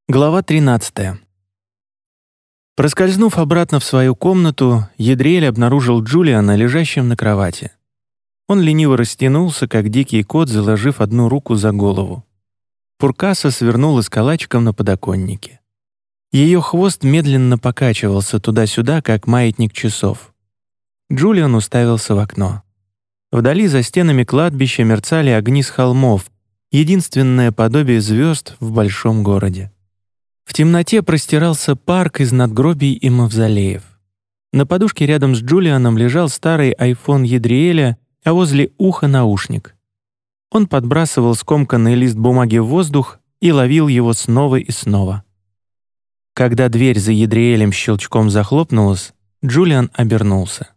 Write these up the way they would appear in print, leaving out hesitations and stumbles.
Глава 13. Проскользнув обратно в свою комнату, Едриэль обнаружил Джулиана лежащим на кровати. Он лениво растянулся, как дикий кот, заложив одну руку за голову. Пуркаса свернулась калачиком на подоконнике. Ее хвост медленно покачивался туда-сюда, как маятник часов. Джулиан уставился в окно. Вдали за стенами кладбища мерцали огни с холмов, единственное подобие звезд в большом городе. В темноте простирался парк из надгробий и мавзолеев. На подушке рядом с Джулианом лежал старый айфон Едриэля, а возле уха наушник. Он подбрасывал скомканный лист бумаги в воздух и ловил его снова и снова. Когда дверь за Едриэлем щелчком захлопнулась, Джулиан обернулся.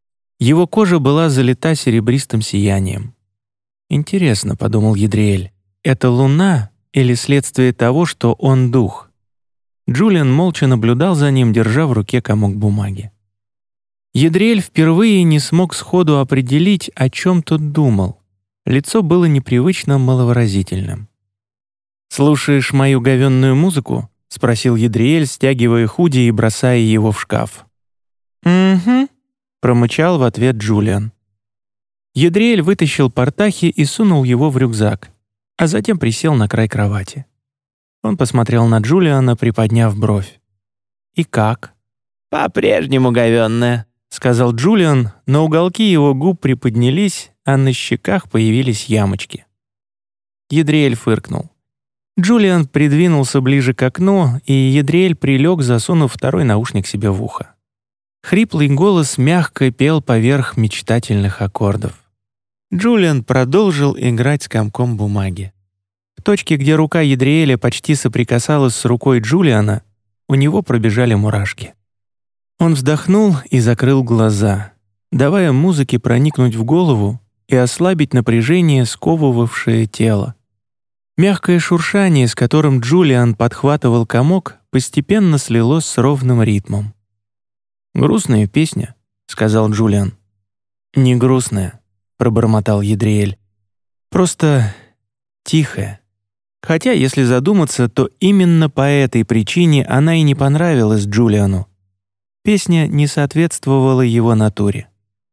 Его кожа была залита серебристым сиянием. «Интересно», — подумал Едриэль, — «это луна или следствие того, что он дух?» Джулиан молча наблюдал за ним, держа в руке комок бумаги. Едриэль впервые не смог сходу определить, о чем тот думал. Лицо было непривычно маловыразительным. «Слушаешь мою говенную музыку?» — спросил Едриэль, стягивая худи и бросая его в шкаф. «Угу», — промычал в ответ Джулиан. Едриэль вытащил портахи и сунул его в рюкзак, а затем присел на край кровати. Он посмотрел на Джулиана, приподняв бровь. «И как?» «По-прежнему говенная», — сказал Джулиан, но уголки его губ приподнялись, а на щеках появились ямочки. Едриэль фыркнул. Джулиан придвинулся ближе к окну, и Едриэль прилег, засунув второй наушник себе в ухо. Хриплый голос мягко пел поверх мечтательных аккордов. Джулиан продолжил играть с комком бумаги. В точке, где рука Едриэля почти соприкасалась с рукой Джулиана, у него пробежали мурашки. Он вздохнул и закрыл глаза, давая музыке проникнуть в голову и ослабить напряжение, сковывавшее тело. Мягкое шуршание, с которым Джулиан подхватывал комок, постепенно слилось с ровным ритмом. «Грустная песня», — сказал Джулиан. «Не грустная», — пробормотал Едриэль. «Просто тихая». Хотя, если задуматься, то именно по этой причине она и не понравилась Джулиану. Песня не соответствовала его натуре.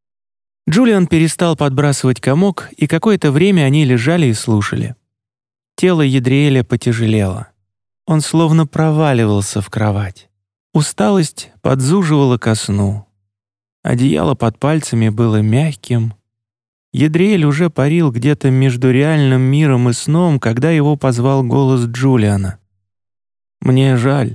Джулиан перестал подбрасывать комок, и какое-то время они лежали и слушали. Тело Едриэля потяжелело. Он словно проваливался в кровать. Усталость подзуживала ко сну. Одеяло под пальцами было мягким. Едриэль уже парил где-то между реальным миром и сном, когда его позвал голос Джулиана. «Мне жаль.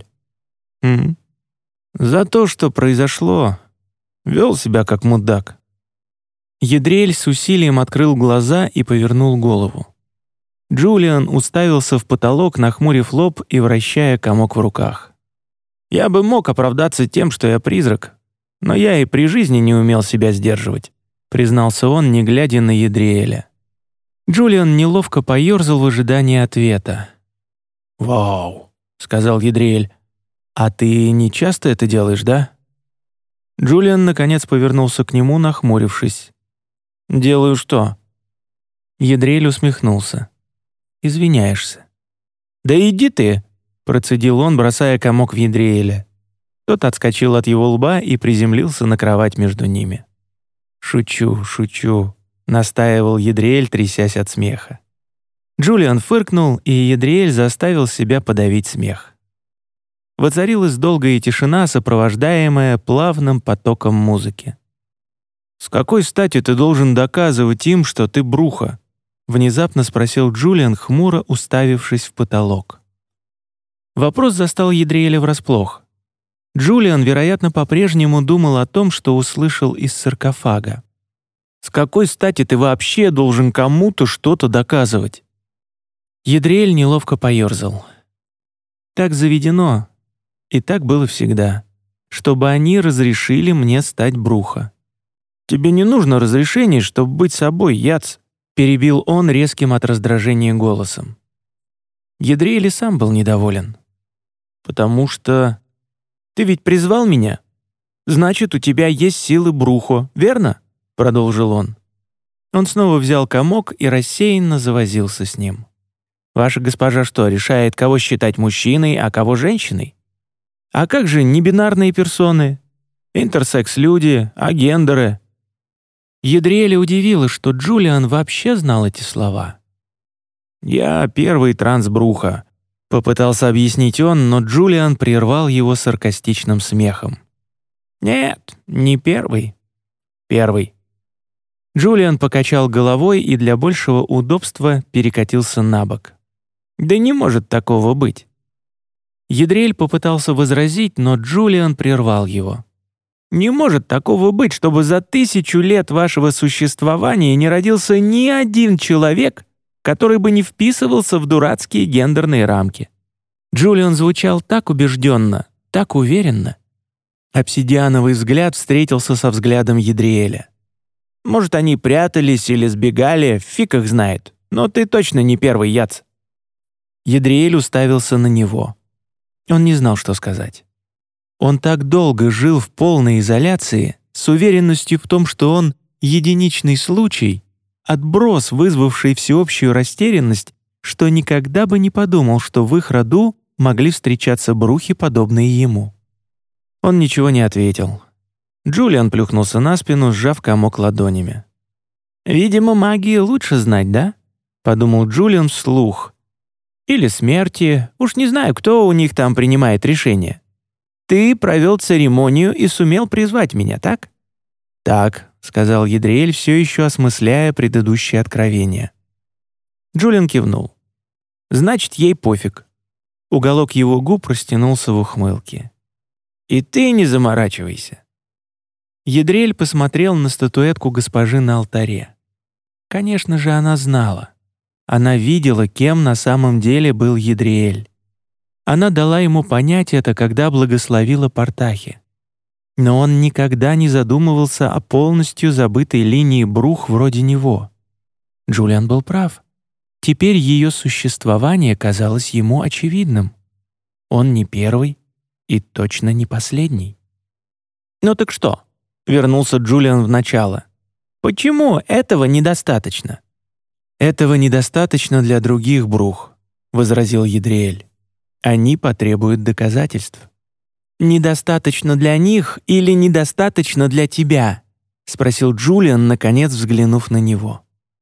За то, что произошло, вел себя как мудак». Едриэль с усилием открыл глаза и повернул голову. Джулиан уставился в потолок, нахмурив лоб и вращая комок в руках. «Я бы мог оправдаться тем, что я призрак, но я и при жизни не умел себя сдерживать», признался он, не глядя на Едриэля. Джулиан неловко поёрзал в ожидании ответа. «Вау», — сказал Едриэль, — «а ты не часто это делаешь, да?» Джулиан наконец повернулся к нему, нахмурившись. «Делаю что?» Едриэль усмехнулся. «Извиняешься». «Да иди ты», — процедил он, бросая комок в Едриэля. Тот отскочил от его лба и приземлился на кровать между ними. «Шучу, шучу», — настаивал Едриэль, трясясь от смеха. Джулиан фыркнул, и Едриэль заставил себя подавить смех. Воцарилась долгая тишина, сопровождаемая плавным потоком музыки. «С какой стати ты должен доказывать им, что ты бруха?» — внезапно спросил Джулиан, хмуро уставившись в потолок. Вопрос застал Едриэля врасплох. Джулиан, вероятно, по-прежнему думал о том, что услышал из саркофага. «С какой стати ты вообще должен кому-то что-то доказывать?» Едриэль неловко поёрзал. «Так заведено, и так было всегда, чтобы они разрешили мне стать бруха». «Тебе не нужно разрешение, чтобы быть собой, Яц», перебил он резким от раздражения голосом. Едриэль и сам был недоволен. «Потому что... Ты ведь призвал меня? Значит, у тебя есть силы брухо, верно?» — продолжил он. Он снова взял комок и рассеянно завозился с ним. Ваша госпожа что, решает, кого считать мужчиной, а кого женщиной? А как же небинарные персоны? Интерсекс-люди, агендеры?» Ядриэля удивило, что Джулиан вообще знал эти слова. «Я первый трансбруха», — попытался объяснить он, но Джулиан прервал его саркастичным смехом. «Нет, не первый. Первый». Джулиан покачал головой и для большего удобства перекатился на бок. «Да не может такого быть». Ядриэль попытался возразить, но Джулиан прервал его. «Не может такого быть, чтобы за 1000 лет вашего существования не родился ни один человек, который бы не вписывался в дурацкие гендерные рамки». Джулиан звучал так убежденно, так уверенно. Обсидиановый взгляд встретился со взглядом Ядриэля. «Может, они прятались или сбегали, фиг их знает, но ты точно не первый, Яц». Ядриэль уставился на него. Он не знал, что сказать. Он так долго жил в полной изоляции, с уверенностью в том, что он единичный случай, отброс, вызвавший всеобщую растерянность, что никогда бы не подумал, что в их роду могли встречаться брухи, подобные ему. Он ничего не ответил. Джулиан плюхнулся на спину, сжав комок ладонями. «Видимо, магии лучше знать, да?» — подумал Джулиан вслух. «Или смерти, уж не знаю, кто у них там принимает решение. Ты провел церемонию и сумел призвать меня, так?» «Так», — сказал Ядриэль, все еще осмысляя предыдущее откровение. Джулиан кивнул. «Значит, ей пофиг». Уголок его губ растянулся в ухмылке. «И ты не заморачивайся». Ядриэль посмотрел на статуэтку госпожи на алтаре. Конечно же, она знала. Она видела, кем на самом деле был Ядриэль. Она дала ему понять это, когда благословила Портахи. Но он никогда не задумывался о полностью забытой линии брух вроде него. Джулиан был прав. Теперь ее существование казалось ему очевидным. Он не первый и точно не последний. «Ну так что?» — вернулся Джулиан в начало. «Почему этого недостаточно?» «Этого недостаточно для других брух», — возразил Ядриэль. «Они потребуют доказательств». «Недостаточно для них или недостаточно для тебя?» — спросил Джулиан, наконец взглянув на него.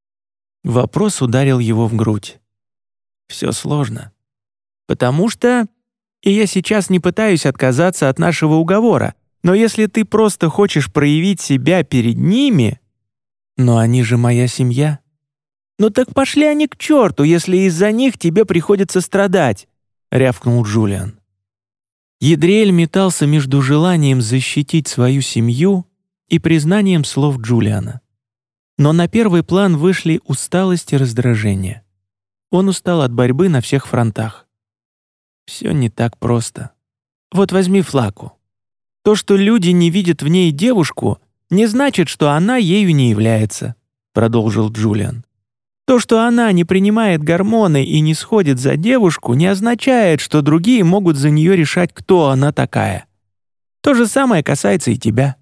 Вопрос ударил его в грудь. «Все сложно. Потому что... И я сейчас не пытаюсь отказаться от нашего уговора, но если ты просто хочешь проявить себя перед ними... Но они же моя семья». «Ну так пошли они к черту, если из-за них тебе приходится страдать», — рявкнул Джулиан. Ядриэль метался между желанием защитить свою семью и признанием слов Джулиана. Но на первый план вышли усталость и раздражение. Он устал от борьбы на всех фронтах. Все не так просто. Вот возьми Флаку. То, что люди не видят в ней девушку, не значит, что она ею не является, продолжил Джулиан. То, что она не принимает гормоны и не сходит за девушку, не означает, что другие могут за нее решать, кто она такая. То же самое касается и тебя».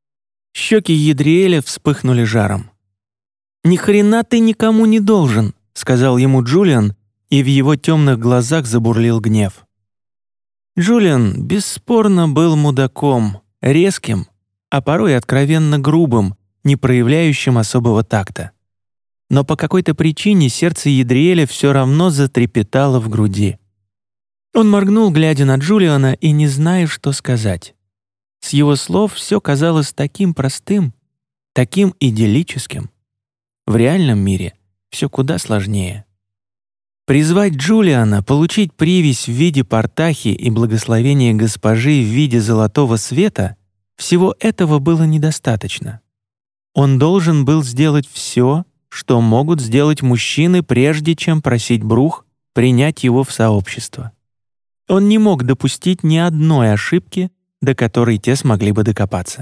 Щеки Ядриэля вспыхнули жаром. «Ни хрена ты никому не должен», — сказал ему Джулиан, и в его темных глазах забурлил гнев. Джулиан бесспорно был мудаком, резким, а порой откровенно грубым, не проявляющим особого такта. Но по какой-то причине сердце Ядриэля все равно затрепетало в груди. Он моргнул, глядя на Джулиана, и не зная, что сказать. С его слов все казалось таким простым, таким идиллическим. В реальном мире все куда сложнее. Призвать Джулиана, получить привязь в виде Портахи и благословение госпожи в виде золотого света — всего этого было недостаточно. Он должен был сделать все, что могут сделать мужчины, прежде чем просить брух принять его в сообщество. Он не мог допустить ни одной ошибки, до которой те смогли бы докопаться.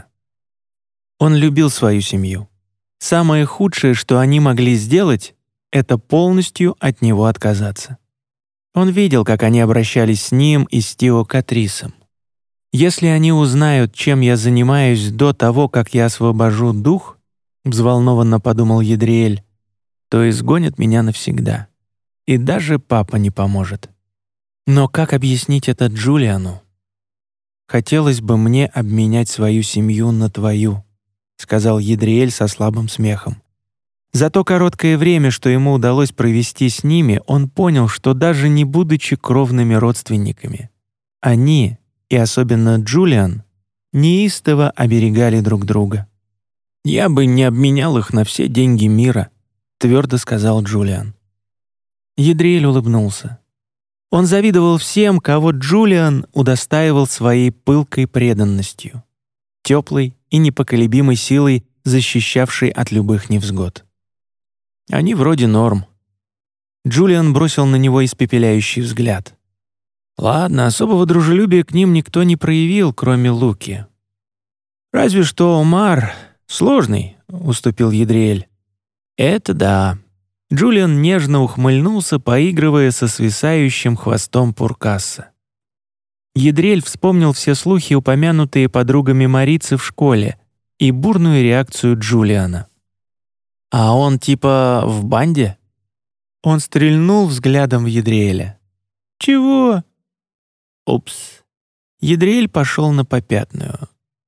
Он любил свою семью. Самое худшее, что они могли сделать, это полностью от него отказаться. Он видел, как они обращались с ним и с Тио Катрисом. «Если они узнают, чем я занимаюсь до того, как я освобожу дух», — взволнованно подумал Ядриэль, «то изгонят меня навсегда. И даже папа не поможет. Но как объяснить это Джулиану? «Хотелось бы мне обменять свою семью на твою», — сказал Едриэль со слабым смехом. За то короткое время, что ему удалось провести с ними, он понял, что даже не будучи кровными родственниками, они, и особенно Джулиан, неистово оберегали друг друга. «Я бы не обменял их на все деньги мира», — твердо сказал Джулиан. Едриэль улыбнулся. Он завидовал всем, кого Джулиан удостаивал своей пылкой преданностью, теплой и непоколебимой силой, защищавшей от любых невзгод. Они вроде норм. Джулиан бросил на него испепеляющий взгляд. Ладно, особого дружелюбия к ним никто не проявил, кроме Луки. «Разве что Омар сложный», — уступил Едриэль. «Это да». Джулиан нежно ухмыльнулся, поигрывая со свисающим хвостом Пуркаса. Едриэль вспомнил все слухи, упомянутые подругами Марицы в школе, и бурную реакцию Джулиана. «А он типа в банде?» Он стрельнул взглядом в Едриэля. «Чего?» «Упс». Едриэль пошел на попятную.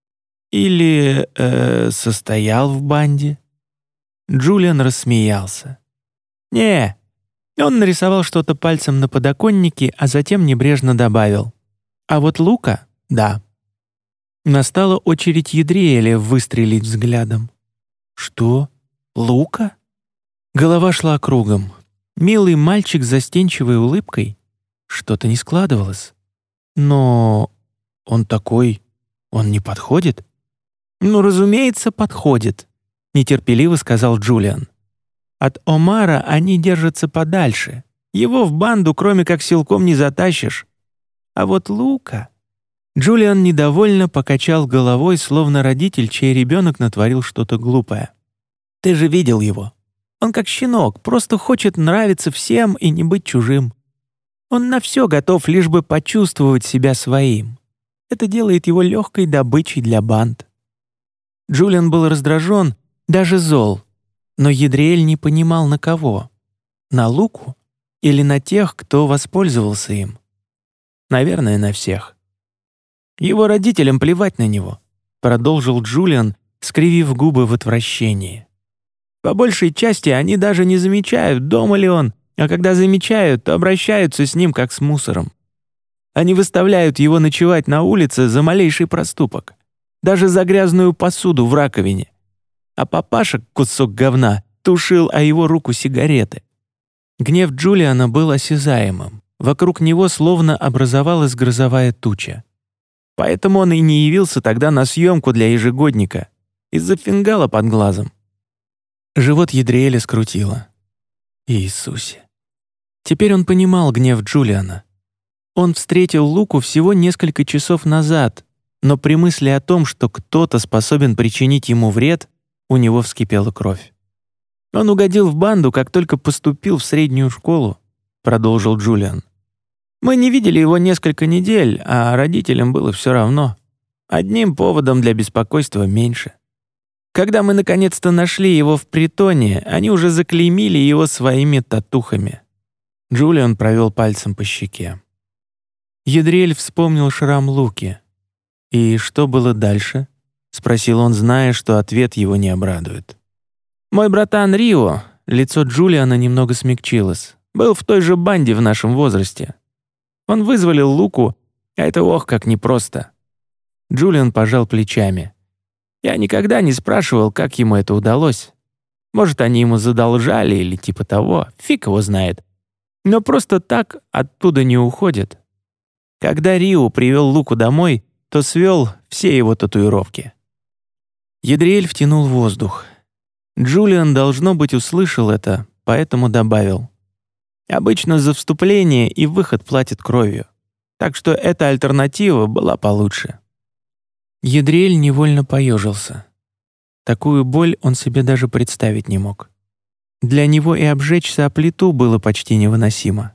«Или состоял в банде?» Джулиан рассмеялся. «Не». Он нарисовал что-то пальцем на подоконнике, а затем небрежно добавил. «А вот Лука — да». Настала очередь Едриэля выстрелить взглядом. «Что? Лука?» Голова шла кругом. Милый мальчик с застенчивой улыбкой. Что-то не складывалось. Но он такой... Он не подходит? «Ну, разумеется, подходит», — нетерпеливо сказал Джулиан. «От Омара они держатся подальше. Его в банду, кроме как силком, не затащишь. А вот Лука...» Джулиан недовольно покачал головой, словно родитель, чей ребенок натворил что-то глупое. «Ты же видел его. Он как щенок, просто хочет нравиться всем и не быть чужим. Он на все готов, лишь бы почувствовать себя своим. Это делает его легкой добычей для банд». Джулиан был раздражен, даже зол, но Едриэль не понимал, на кого. На Луку или на тех, кто воспользовался им? Наверное, на всех. «Его родителям плевать на него», — продолжил Джулиан, скривив губы в отвращении. «По большей части они даже не замечают, дома ли он, а когда замечают, то обращаются с ним как с мусором. Они выставляют его ночевать на улице за малейший проступок, даже за грязную посуду в раковине. А папаша, кусок говна, тушил о его руку сигареты». Гнев Джулиана был осязаемым. Вокруг него словно образовалась грозовая туча. Поэтому он и не явился тогда на съемку для ежегодника, из-за фингала под глазом. Живот Едриэля скрутило. Иисусе. Теперь он понимал гнев Джулиана. Он встретил Луку всего несколько часов назад, но при мысли о том, что кто-то способен причинить ему вред, у него вскипела кровь. «Он угодил в банду, как только поступил в среднюю школу», — продолжил Джулиан. «Мы не видели его несколько недель, а родителям было все равно. Одним поводом для беспокойства меньше. Когда мы наконец-то нашли его в притоне, они уже заклеймили его своими татухами». Джулиан провел пальцем по щеке. Едриэль вспомнил шрам Луки. «И что было дальше?» — спросил он, зная, что ответ его не обрадует. «Мой братан Рио», — лицо Джулиана немного смягчилось, «был в той же банде в нашем возрасте. Он вызволил Луку, а это ох, как непросто». Джулиан пожал плечами. «Я никогда не спрашивал, как ему это удалось. Может, они ему задолжали или типа того, фиг его знает. Но просто так оттуда не уходят. Когда Рио привел Луку домой, то свел все его татуировки». Едриэль втянул воздух. Джулиан, должно быть, услышал это, поэтому добавил. «Обычно за вступление и выход платят кровью, так что эта альтернатива была получше». Едриэль невольно поежился. Такую боль он себе даже представить не мог. Для него и обжечься о плиту было почти невыносимо.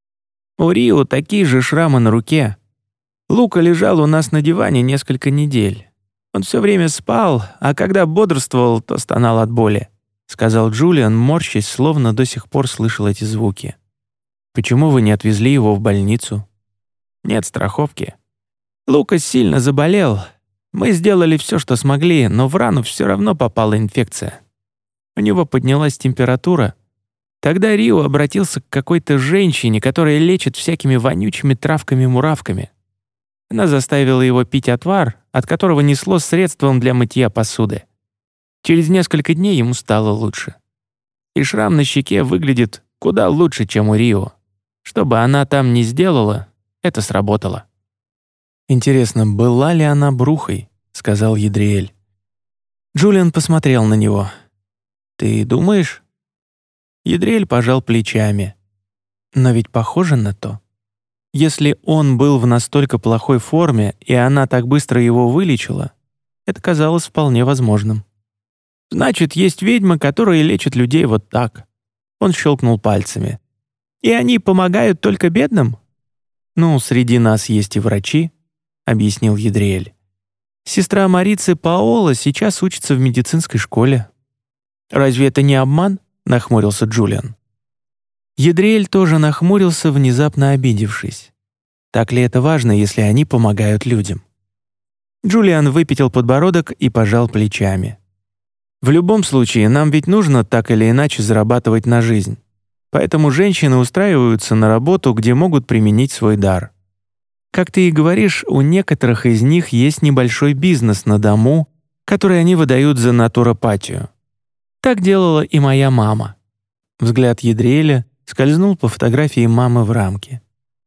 «У Рио такие же шрамы на руке. Лука лежал у нас на диване несколько недель. Он все время спал, а когда бодрствовал, то стонал от боли», — сказал Джулиан, морщась, словно до сих пор слышал эти звуки. Почему вы не отвезли его в больницу? Нет страховки. Лукас сильно заболел. Мы сделали все, что смогли, но в рану все равно попала инфекция. У него поднялась температура. Тогда Рио обратился к какой-то женщине, которая лечит всякими вонючими травками-муравками. Она заставила его пить отвар, от которого несло средством для мытья посуды. Через несколько дней ему стало лучше. И шрам на щеке выглядит куда лучше, чем у Рио. Что бы она там ни сделала, это сработало. «Интересно, была ли она брухой?» — сказал Едриэль. Джулиан посмотрел на него. «Ты думаешь?» Едриэль пожал плечами. «Но ведь похоже на то. Если он был в настолько плохой форме, и она так быстро его вылечила, это казалось вполне возможным. Значит, есть ведьмы, которые лечат людей вот так». Он щелкнул пальцами. «И они помогают только бедным?» «Ну, среди нас есть и врачи», — объяснил Едриэль. «Сестра Марицы Паола сейчас учится в медицинской школе». «Разве это не обман?» — нахмурился Джулиан. Едриэль тоже нахмурился, внезапно обидевшись. Так ли это важно, если они помогают людям? Джулиан выпятил подбородок и пожал плечами. «В любом случае, нам ведь нужно так или иначе зарабатывать на жизнь. Поэтому женщины устраиваются на работу, где могут применить свой дар. Как ты и говоришь, у некоторых из них есть небольшой бизнес на дому, который они выдают за натуропатию. Так делала и моя мама». Взгляд Едриэля скользнул по фотографии мамы в рамке.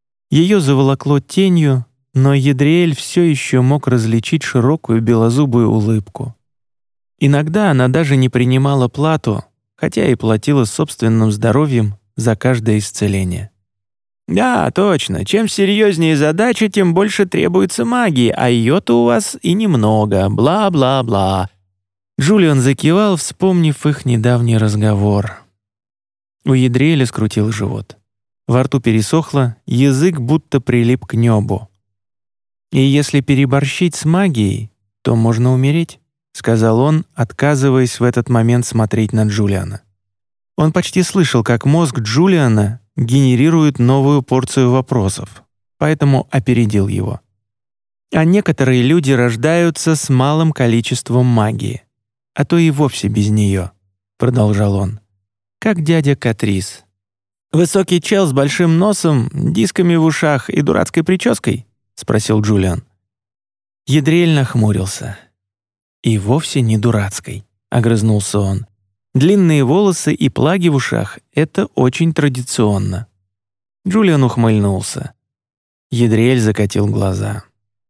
Ее заволокло тенью, но Едриэль все еще мог различить широкую белозубую улыбку. Иногда она даже не принимала плату, хотя и платила собственным здоровьем за каждое исцеление. «Да, точно. Чем серьезнее задача, тем больше требуется магии, а ее-то у вас и немного. Бла-бла-бла». Джулиан закивал, вспомнив их недавний разговор. У Едриэля скрутил живот. Во рту пересохло, язык будто прилип к небу. «И если переборщить с магией, то можно умереть», — сказал он, отказываясь в этот момент смотреть на Джулиана. Он почти слышал, как мозг Джулиана генерирует новую порцию вопросов, поэтому опередил его. «А некоторые люди рождаются с малым количеством магии, а то и вовсе без нее», — продолжал он. «Как дядя Катрис. Высокий чел с большим носом, дисками в ушах и дурацкой прической?» — спросил Джулиан. Едриэль нахмурился. «И вовсе не дурацкой», — огрызнулся он. «Длинные волосы и плаги в ушах — это очень традиционно». Джулиан ухмыльнулся. Едриэль закатил глаза.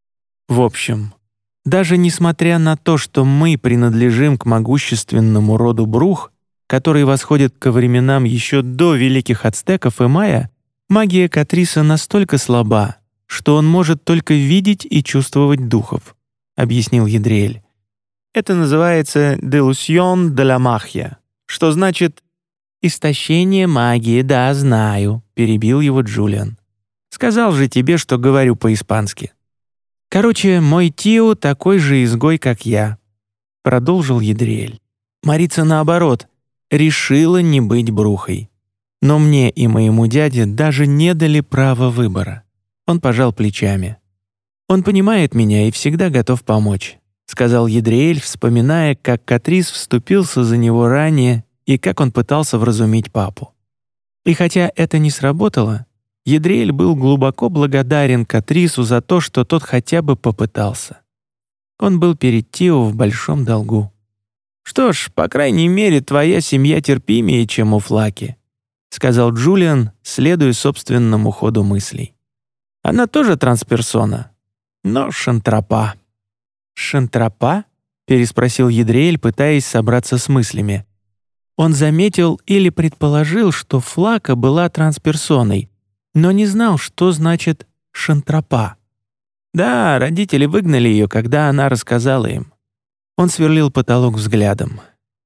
«В общем, даже несмотря на то, что мы принадлежим к могущественному роду Брух, который восходит ко временам еще до великих ацтеков и майя, магия Катриса настолько слаба, что он может только видеть и чувствовать духов», — объяснил Едриэль. «Это называется «delusion de la magia», что значит «истощение магии, да, знаю», — перебил его Джулиан. «Сказал же тебе, что говорю по-испански». «Короче, мой Тио такой же изгой, как я», — продолжил Едриэль. «Марица, наоборот, решила не быть брухой. Но мне и моему дяде даже не дали права выбора». Он пожал плечами. «Он понимает меня и всегда готов помочь», — сказал Едриэль, вспоминая, как Катрис вступился за него ранее и как он пытался вразумить папу. И хотя это не сработало, Едриэль был глубоко благодарен Катрису за то, что тот хотя бы попытался. Он был перед Тио в большом долгу. «Что ж, по крайней мере, твоя семья терпимее, чем у Флаки», — сказал Джулиан, следуя собственному ходу мыслей. «Она тоже трансперсона, но шантропа». «Шантропа?» — переспросил Едриэль, пытаясь собраться с мыслями. Он заметил или предположил, что Флака была трансперсоной, но не знал, что значит «шантропа». Да, родители выгнали ее, когда она рассказала им. Он сверлил потолок взглядом.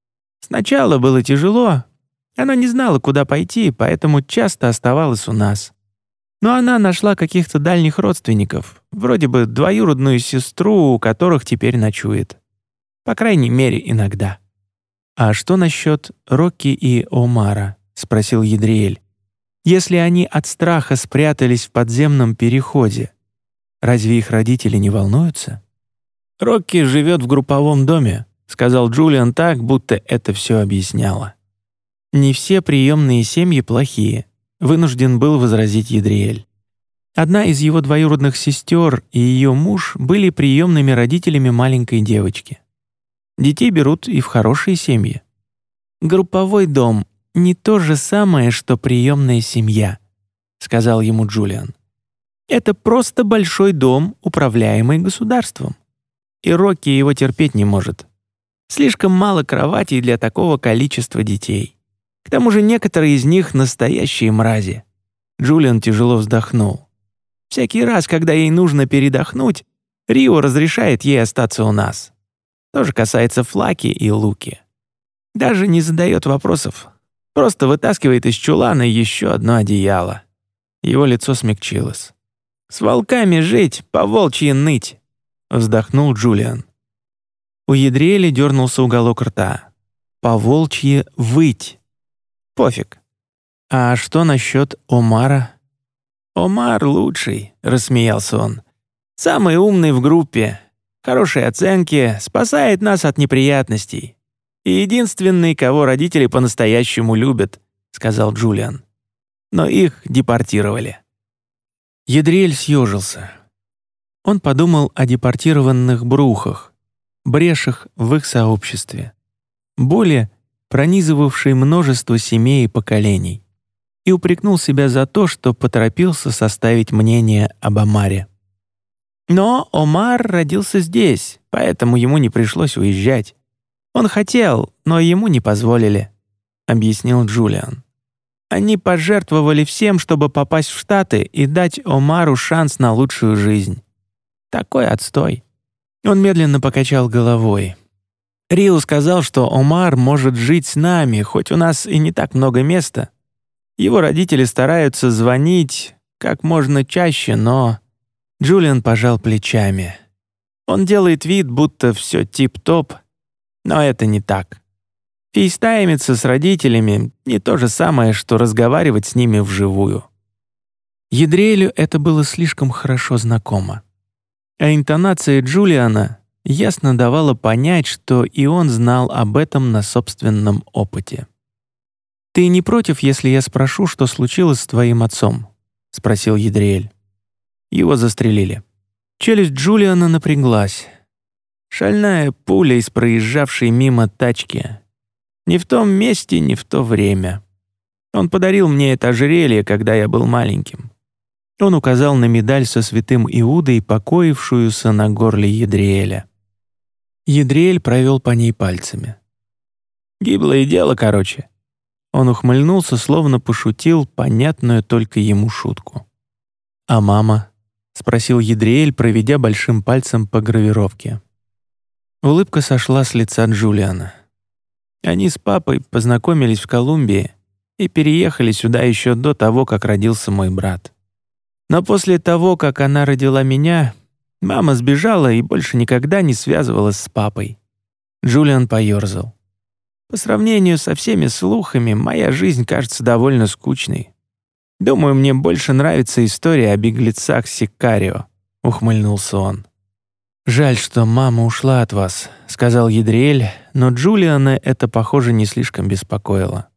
Сначала было тяжело. Она не знала, куда пойти, поэтому часто оставалась у нас. Но она нашла каких-то дальних родственников, вроде бы двоюродную сестру, у которых теперь ночует. По крайней мере, иногда. «А что насчет Рокки и Омара?» — спросил Едриэль. Если они от страха спрятались в подземном переходе, разве их родители не волнуются? «Рокки живет в групповом доме», — сказал Джулиан так, будто это все объясняло. «Не все приемные семьи плохие», — вынужден был возразить Едриэль. Одна из его двоюродных сестер и ее муж были приемными родителями маленькой девочки. Детей берут и в хорошие семьи. «Групповой дом — не то же самое, что приемная семья», — сказал ему Джулиан. «Это просто большой дом, управляемый государством. И Рокки его терпеть не может. Слишком мало кроватей для такого количества детей. К тому же некоторые из них настоящие мрази». Джулиан тяжело вздохнул. «Всякий раз, когда ей нужно передохнуть, Рио разрешает ей остаться у нас. То же касается Флаки и Луки. Даже не задает вопросов. Просто вытаскивает из чулана еще одно одеяло». Его лицо смягчилось. «С волками жить, по-волчьи ныть», — вздохнул Джулиан. У Едриэля дернулся уголок рта. «По-волчьи выть». «Пофиг. А что насчет Омара?» «Омар лучший», — рассмеялся он. «Самый умный в группе. Хорошие оценки, спасает нас от неприятностей. И единственный, кого родители по-настоящему любят», — сказал Джулиан. «Но их депортировали». Едриэль съежился. Он подумал о депортированных брухах, брешах в их сообществе, боли, пронизывавшей множество семей и поколений, и упрекнул себя за то, что поторопился составить мнение об Омаре. Но Омар родился здесь, поэтому ему не пришлось уезжать. Он хотел, но ему не позволили, объяснил Джулиан. Они пожертвовали всем, чтобы попасть в Штаты и дать Омару шанс на лучшую жизнь. Такой отстой. Он медленно покачал головой. Рио сказал, что Омар может жить с нами, хоть у нас и не так много места. Его родители стараются звонить как можно чаще, но... Джулиан пожал плечами. Он делает вид, будто все тип-топ, но это не так. Фейстаймиться с родителями — не то же самое, что разговаривать с ними вживую. Едриэлю это было слишком хорошо знакомо. А интонация Джулиана ясно давала понять, что и он знал об этом на собственном опыте. «Ты не против, если я спрошу, что случилось с твоим отцом?» — спросил Едриэль. Его застрелили. Челюсть Джулиана напряглась. Шальная пуля из проезжавшей мимо тачки. Не в том месте, не в то время. Он подарил мне это ожерелье, когда я был маленьким. Он указал на медаль со святым Иудой, покоившуюся на горле Едриэля. Едриэль провел по ней пальцами. «Гиблое дело, короче». Он ухмыльнулся, словно пошутил понятную только ему шутку. «А мама?» — спросил Едриэль, проведя большим пальцем по гравировке. Улыбка сошла с лица Джулиана. Они с папой познакомились в Колумбии и переехали сюда еще до того, как родился мой брат. Но после того, как она родила меня, мама сбежала и больше никогда не связывалась с папой». Джулиан поёрзал. «По сравнению со всеми слухами, моя жизнь кажется довольно скучной. Думаю, мне больше нравится история о беглецах Сикарио», — ухмыльнулся он. «Жаль, что мама ушла от вас», — сказал Едриэль, но Джулиана это, похоже, не слишком беспокоило.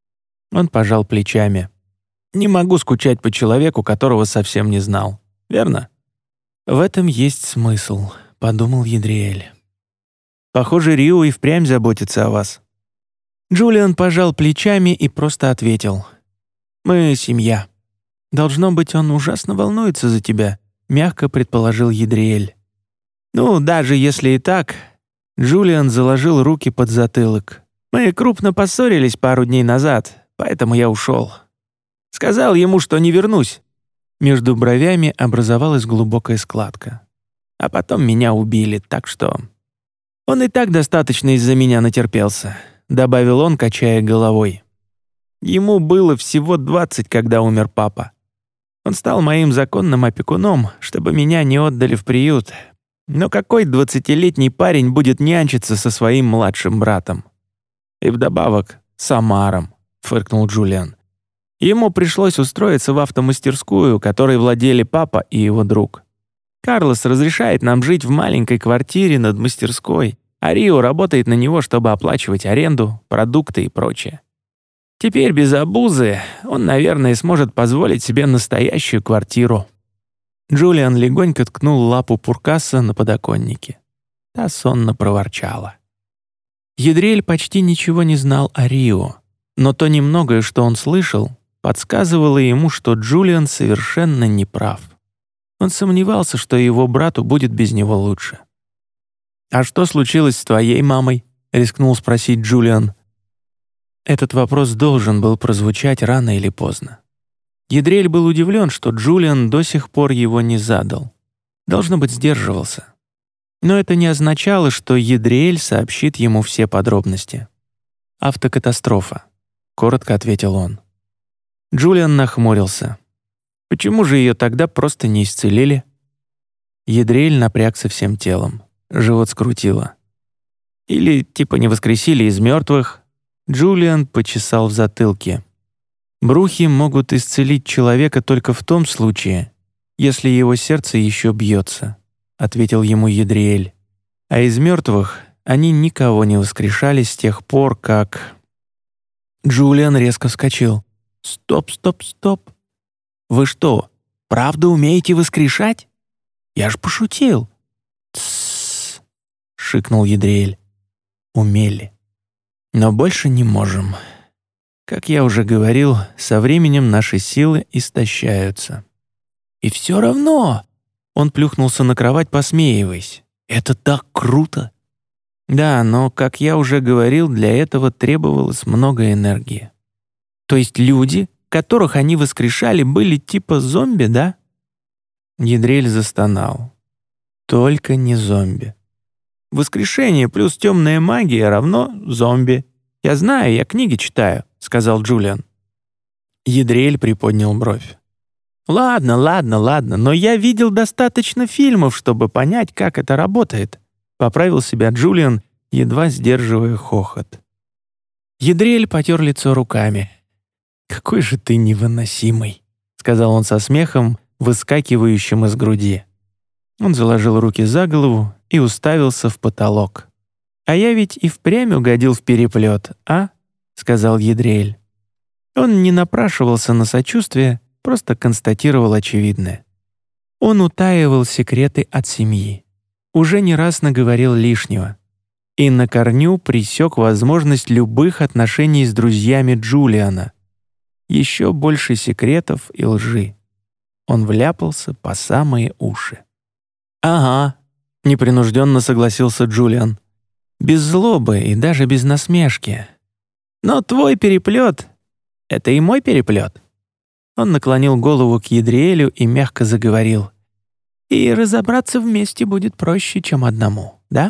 Он пожал плечами. «Не могу скучать по человеку, которого совсем не знал. Верно?» «В этом есть смысл», — подумал Едриэль. «Похоже, Рио и впрямь заботится о вас». Джулиан пожал плечами и просто ответил. «Мы семья». «Должно быть, он ужасно волнуется за тебя», — мягко предположил Едриэль. «Ну, даже если и так...» Джулиан заложил руки под затылок. «Мы крупно поссорились пару дней назад, поэтому я ушел. Сказал ему, что не вернусь». Между бровями образовалась глубокая складка. А потом меня убили, так что... «Он и так достаточно из-за меня натерпелся», — добавил он, качая головой. «Ему было всего 20, когда умер папа. Он стал моим законным опекуном, чтобы меня не отдали в приют. Но какой 20-летний парень будет нянчиться со своим младшим братом? И вдобавок с Омаром», — фыркнул Джулиан. Ему пришлось устроиться в автомастерскую, которой владели папа и его друг. Карлос разрешает нам жить в маленькой квартире над мастерской, а Рио работает на него, чтобы оплачивать аренду, продукты и прочее. Теперь без обузы он, наверное, сможет позволить себе настоящую квартиру». Джулиан легонько ткнул лапу Пуркаса на подоконнике. Та сонно проворчала. Едриэль почти ничего не знал о Рио, но то немногое, что он слышал, подсказывало ему, что Джулиан совершенно не прав. Он сомневался, что его брату будет без него лучше. «А что случилось с твоей мамой?» — рискнул спросить Джулиан. Этот вопрос должен был прозвучать рано или поздно. Едриэль был удивлен, что Джулиан до сих пор его не задал. Должно быть, сдерживался. Но это не означало, что Едриэль сообщит ему все подробности. «Автокатастрофа», — коротко ответил он. Джулиан нахмурился. «Почему же ее тогда просто не исцелили?» Едриэль напрягся всем телом. Живот скрутило. «Или типа не воскресили из мертвых?» Джулиан почесал в затылке. «Брухи могут исцелить человека только в том случае, если его сердце еще бьется», — ответил ему Едриэль. «А из мертвых они никого не воскрешали с тех пор, как...» Джулиан резко вскочил. «Стоп, стоп, стоп! Вы что, правда умеете воскрешать? Я ж пошутил!» «Тссс!» — шикнул Едриэль. «Умели. Но больше не можем. Как я уже говорил, со временем наши силы истощаются». «И все равно...» — он плюхнулся на кровать, посмеиваясь. «Это так круто!» «Да, но, как я уже говорил, для этого требовалось много энергии». «То есть люди, которых они воскрешали, были типа зомби, да?» Едриэль застонал. «Только не зомби. Воскрешение плюс темная магия равно зомби. Я знаю, я книги читаю», — сказал Джулиан. Едриэль приподнял бровь. «Ладно, но я видел достаточно фильмов, чтобы понять, как это работает», — поправил себя Джулиан, едва сдерживая хохот. Едриэль потер лицо руками. «Какой же ты невыносимый», — сказал он со смехом, выскакивающим из груди. Он заложил руки за голову и уставился в потолок. «А я ведь и впрямь угодил в переплет, а?» — сказал Едриэль. Он не напрашивался на сочувствие, просто констатировал очевидное. Он утаивал секреты от семьи, уже не раз наговорил лишнего и на корню пресек возможность любых отношений с друзьями Джулиана. Еще больше секретов и лжи. Он вляпался по самые уши. «Ага», — непринужденно согласился Джулиан. «Без злобы и даже без насмешки. Но твой переплет — это и мой переплет». Он наклонил голову к Едриэлю и мягко заговорил. «И разобраться вместе будет проще, чем одному, да?»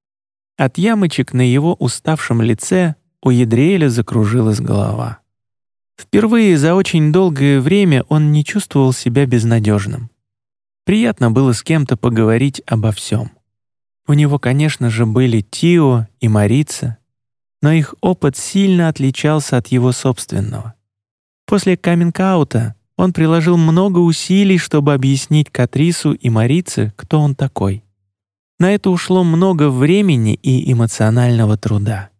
От ямочек на его уставшем лице у Едриэля закружилась голова. Впервые за очень долгое время он не чувствовал себя безнадежным. Приятно было с кем-то поговорить обо всем. У него, конечно же, были Тио и Марица, но их опыт сильно отличался от его собственного. После каминг-аута он приложил много усилий, чтобы объяснить Катрису и Марице, кто он такой. На это ушло много времени и эмоционального труда.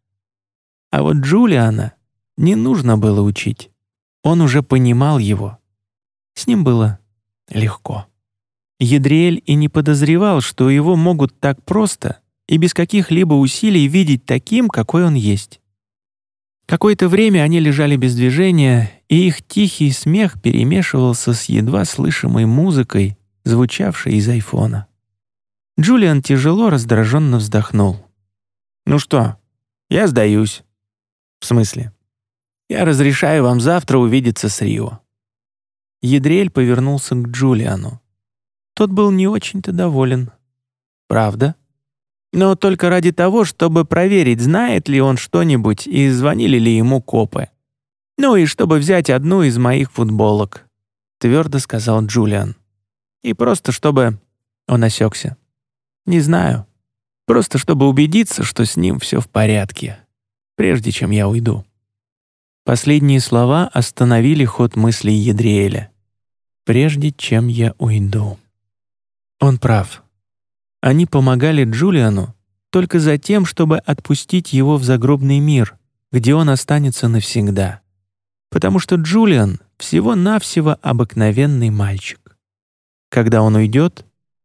А вот Джулиана не нужно было учить. Он уже понимал его. С ним было легко. Едриэль и не подозревал, что его могут так просто и без каких-либо усилий видеть таким, какой он есть. Какое-то время они лежали без движения, и их тихий смех перемешивался с едва слышимой музыкой, звучавшей из айфона. Джулиан тяжело, раздраженно вздохнул. «Ну что, я сдаюсь». «В смысле?» «Я разрешаю вам завтра увидеться с Рио». Едриэль повернулся к Джулиану. Тот был не очень-то доволен. «Правда?» «Но только ради того, чтобы проверить, знает ли он что-нибудь и звонили ли ему копы. Ну и чтобы взять одну из моих футболок», — твердо сказал Джулиан. «И просто чтобы...» Он осекся. «Не знаю. Просто чтобы убедиться, что с ним все в порядке, прежде чем я уйду». Последние слова остановили ход мыслей Едриэля. «Прежде чем я уйду». Он прав. Они помогали Джулиану только за тем, чтобы отпустить его в загробный мир, где он останется навсегда. Потому что Джулиан всего-навсего обыкновенный мальчик. Когда он уйдет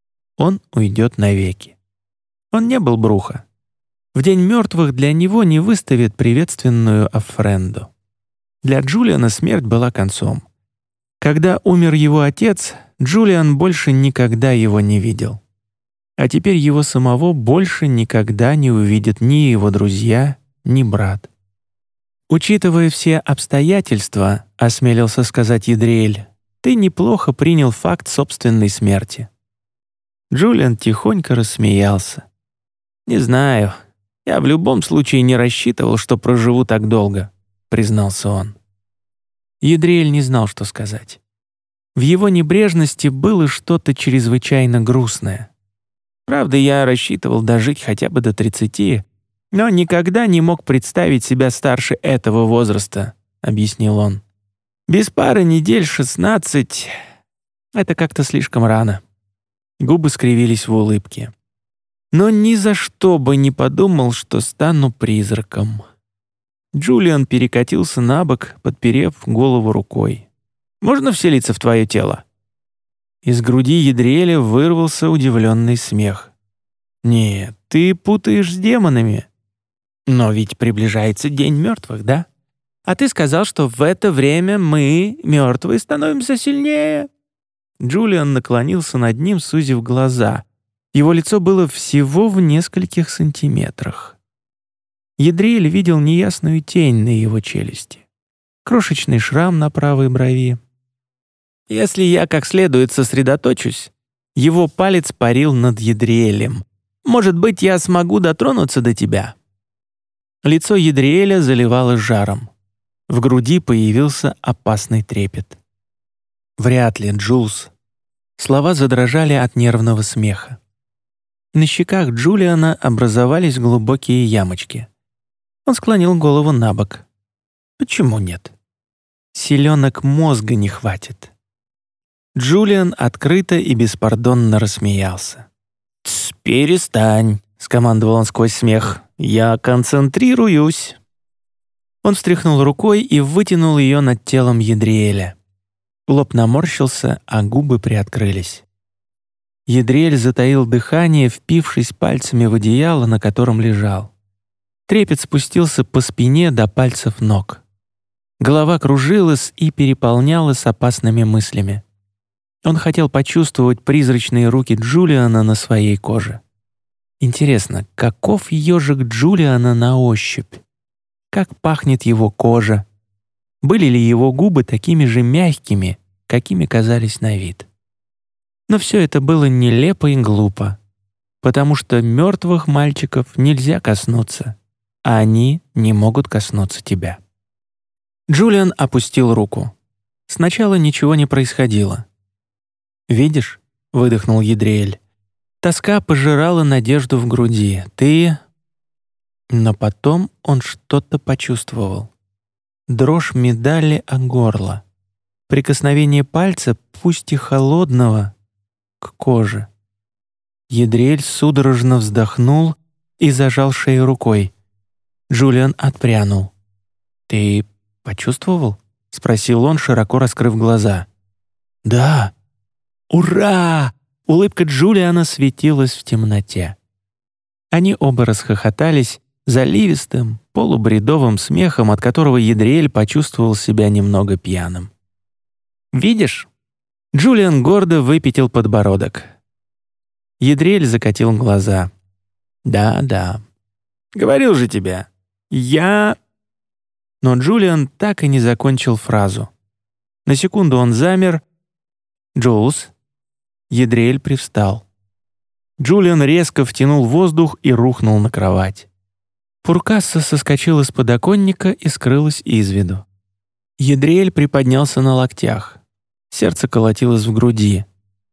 навеки. Он не был Бруха. В день мертвых для него не выставят приветственную афренду. Для Джулиана смерть была концом. Когда умер его отец, Джулиан больше никогда его не видел. А теперь его самого больше никогда не увидят ни его друзья, ни брат. «Учитывая все обстоятельства, — осмелился сказать Едриэль, — ты неплохо принял факт собственной смерти». Джулиан тихонько рассмеялся. «Не знаю, я в любом случае не рассчитывал, что проживу так долго», — признался он. Едриэль не знал, что сказать. В его небрежности было что-то чрезвычайно грустное. «Правда, я рассчитывал дожить хотя бы до 30, но никогда не мог представить себя старше этого возраста», — объяснил он. «Без пары недель 16 — это как-то слишком рано». Губы скривились в улыбке. «Но ни за что бы не подумал, что стану призраком». Джулиан перекатился на бок, подперев голову рукой. «Можно вселиться в твое тело?» Из груди Едриэля вырвался удивленный смех. «Нет, ты путаешь с демонами. Но ведь приближается День мертвых, да? А ты сказал, что в это время мы, мертвые, становимся сильнее». Джулиан наклонился над ним, сузив глаза. Его лицо было всего в нескольких сантиметрах. Едриэль видел неясную тень на его челюсти, крошечный шрам на правой брови. Если я как следует сосредоточусь, его палец парил над Едриэлем. Может быть, я смогу дотронуться до тебя? Лицо Едриэля заливало жаром. В груди появился опасный трепет. «Вряд ли, Джулс». Слова задрожали от нервного смеха. На щеках Джулиана образовались глубокие ямочки. Он склонил голову на бок. «Почему нет? Селенок мозга не хватит». Джулиан открыто и беспардонно рассмеялся. «Тс, перестань», — скомандовал он сквозь смех. «Я концентрируюсь». Он встряхнул рукой и вытянул ее над телом Едриэля. Лоб наморщился, а губы приоткрылись. Едриэль затаил дыхание, впившись пальцами в одеяло, на котором лежал. Трепет спустился по спине до пальцев ног. Голова кружилась и переполнялась опасными мыслями. Он хотел почувствовать призрачные руки Джулиана на своей коже. Интересно, каков ежик Джулиана на ощупь? Как пахнет его кожа? Были ли его губы такими же мягкими, какими казались на вид? Но все это было нелепо и глупо, потому что мертвых мальчиков нельзя коснуться, а они не могут коснуться тебя. Джулиан опустил руку. Сначала ничего не происходило. «Видишь?» — выдохнул Едриэль. «Тоска пожирала надежду в груди. Ты...» Но потом он что-то почувствовал. Дрожь медали о горло. Прикосновение пальца, пусть и холодного, к коже. Едриэль судорожно вздохнул и зажал шею рукой. Джулиан отпрянул. «Ты почувствовал?» — спросил он, широко раскрыв глаза. «Да». «Ура!» — улыбка Джулиана светилась в темноте. Они оба расхохотались заливистым, полубредовым смехом, от которого Едриэль почувствовал себя немного пьяным. «Видишь?» — Джулиан гордо выпятил подбородок. Едриэль закатил глаза. «Да. Говорил же тебе. Я...» Но Джулиан так и не закончил фразу. На секунду он замер. «Джулс?» Едриэль привстал. Джулиан резко втянул воздух и рухнул на кровать. Пуркасса соскочила с подоконника и скрылась из виду. Едриэль приподнялся на локтях. Сердце колотилось в груди.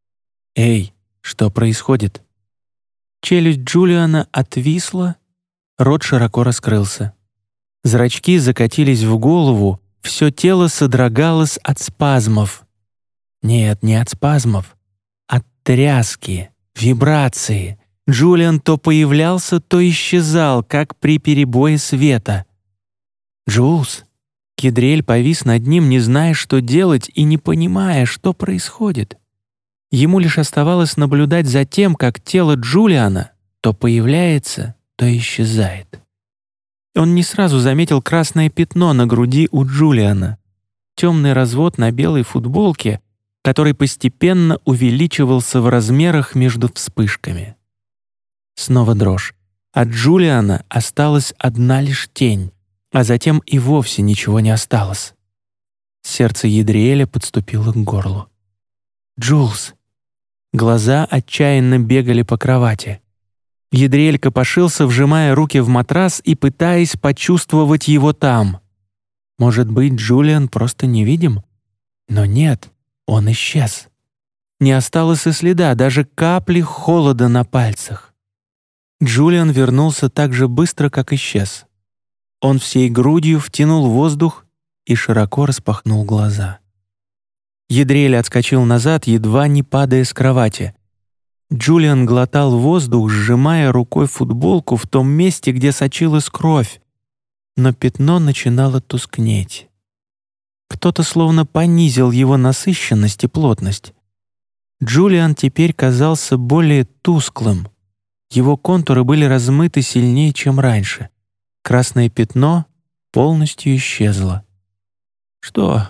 «Эй, что происходит?» Челюсть Джулиана отвисла, рот широко раскрылся. Зрачки закатились в голову, Все тело содрогалось от спазмов. Нет, не от спазмов, от тряски, вибрации. Джулиан то появлялся, то исчезал, как при перебое света. «Джулс!» Кедриэль повис над ним, не зная, что делать и не понимая, что происходит. Ему лишь оставалось наблюдать за тем, как тело Джулиана то появляется, то исчезает. Он не сразу заметил красное пятно на груди у Джулиана, темный развод на белой футболке, который постепенно увеличивался в размерах между вспышками. Снова дрожь. От Джулиана осталась одна лишь тень, а затем и вовсе ничего не осталось. Сердце Едриэля подступило к горлу. «Джулс!» Глаза отчаянно бегали по кровати. Едриэль копошился, вжимая руки в матрас и пытаясь почувствовать его там. Может быть, Джулиан просто невидим? Но нет, он исчез. Не осталось и следа, даже капли холода на пальцах. Джулиан вернулся так же быстро, как исчез. Он всей грудью втянул воздух и широко распахнул глаза. Едриэль отскочил назад, едва не падая с кровати. Джулиан глотал воздух, сжимая рукой футболку в том месте, где сочилась кровь, но пятно начинало тускнеть. Кто-то словно понизил его насыщенность и плотность. Джулиан теперь казался более тусклым. Его контуры были размыты сильнее, чем раньше. Красное пятно полностью исчезло. Что,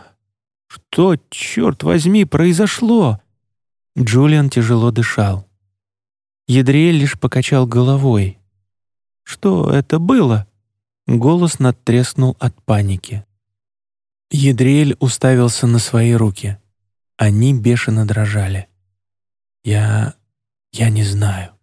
черт возьми, произошло? Джулиан тяжело дышал. Едриэль лишь покачал головой. «Что это было?» Голос надтреснул от паники. Едриэль уставился на свои руки. Они бешено дрожали. «Я не знаю».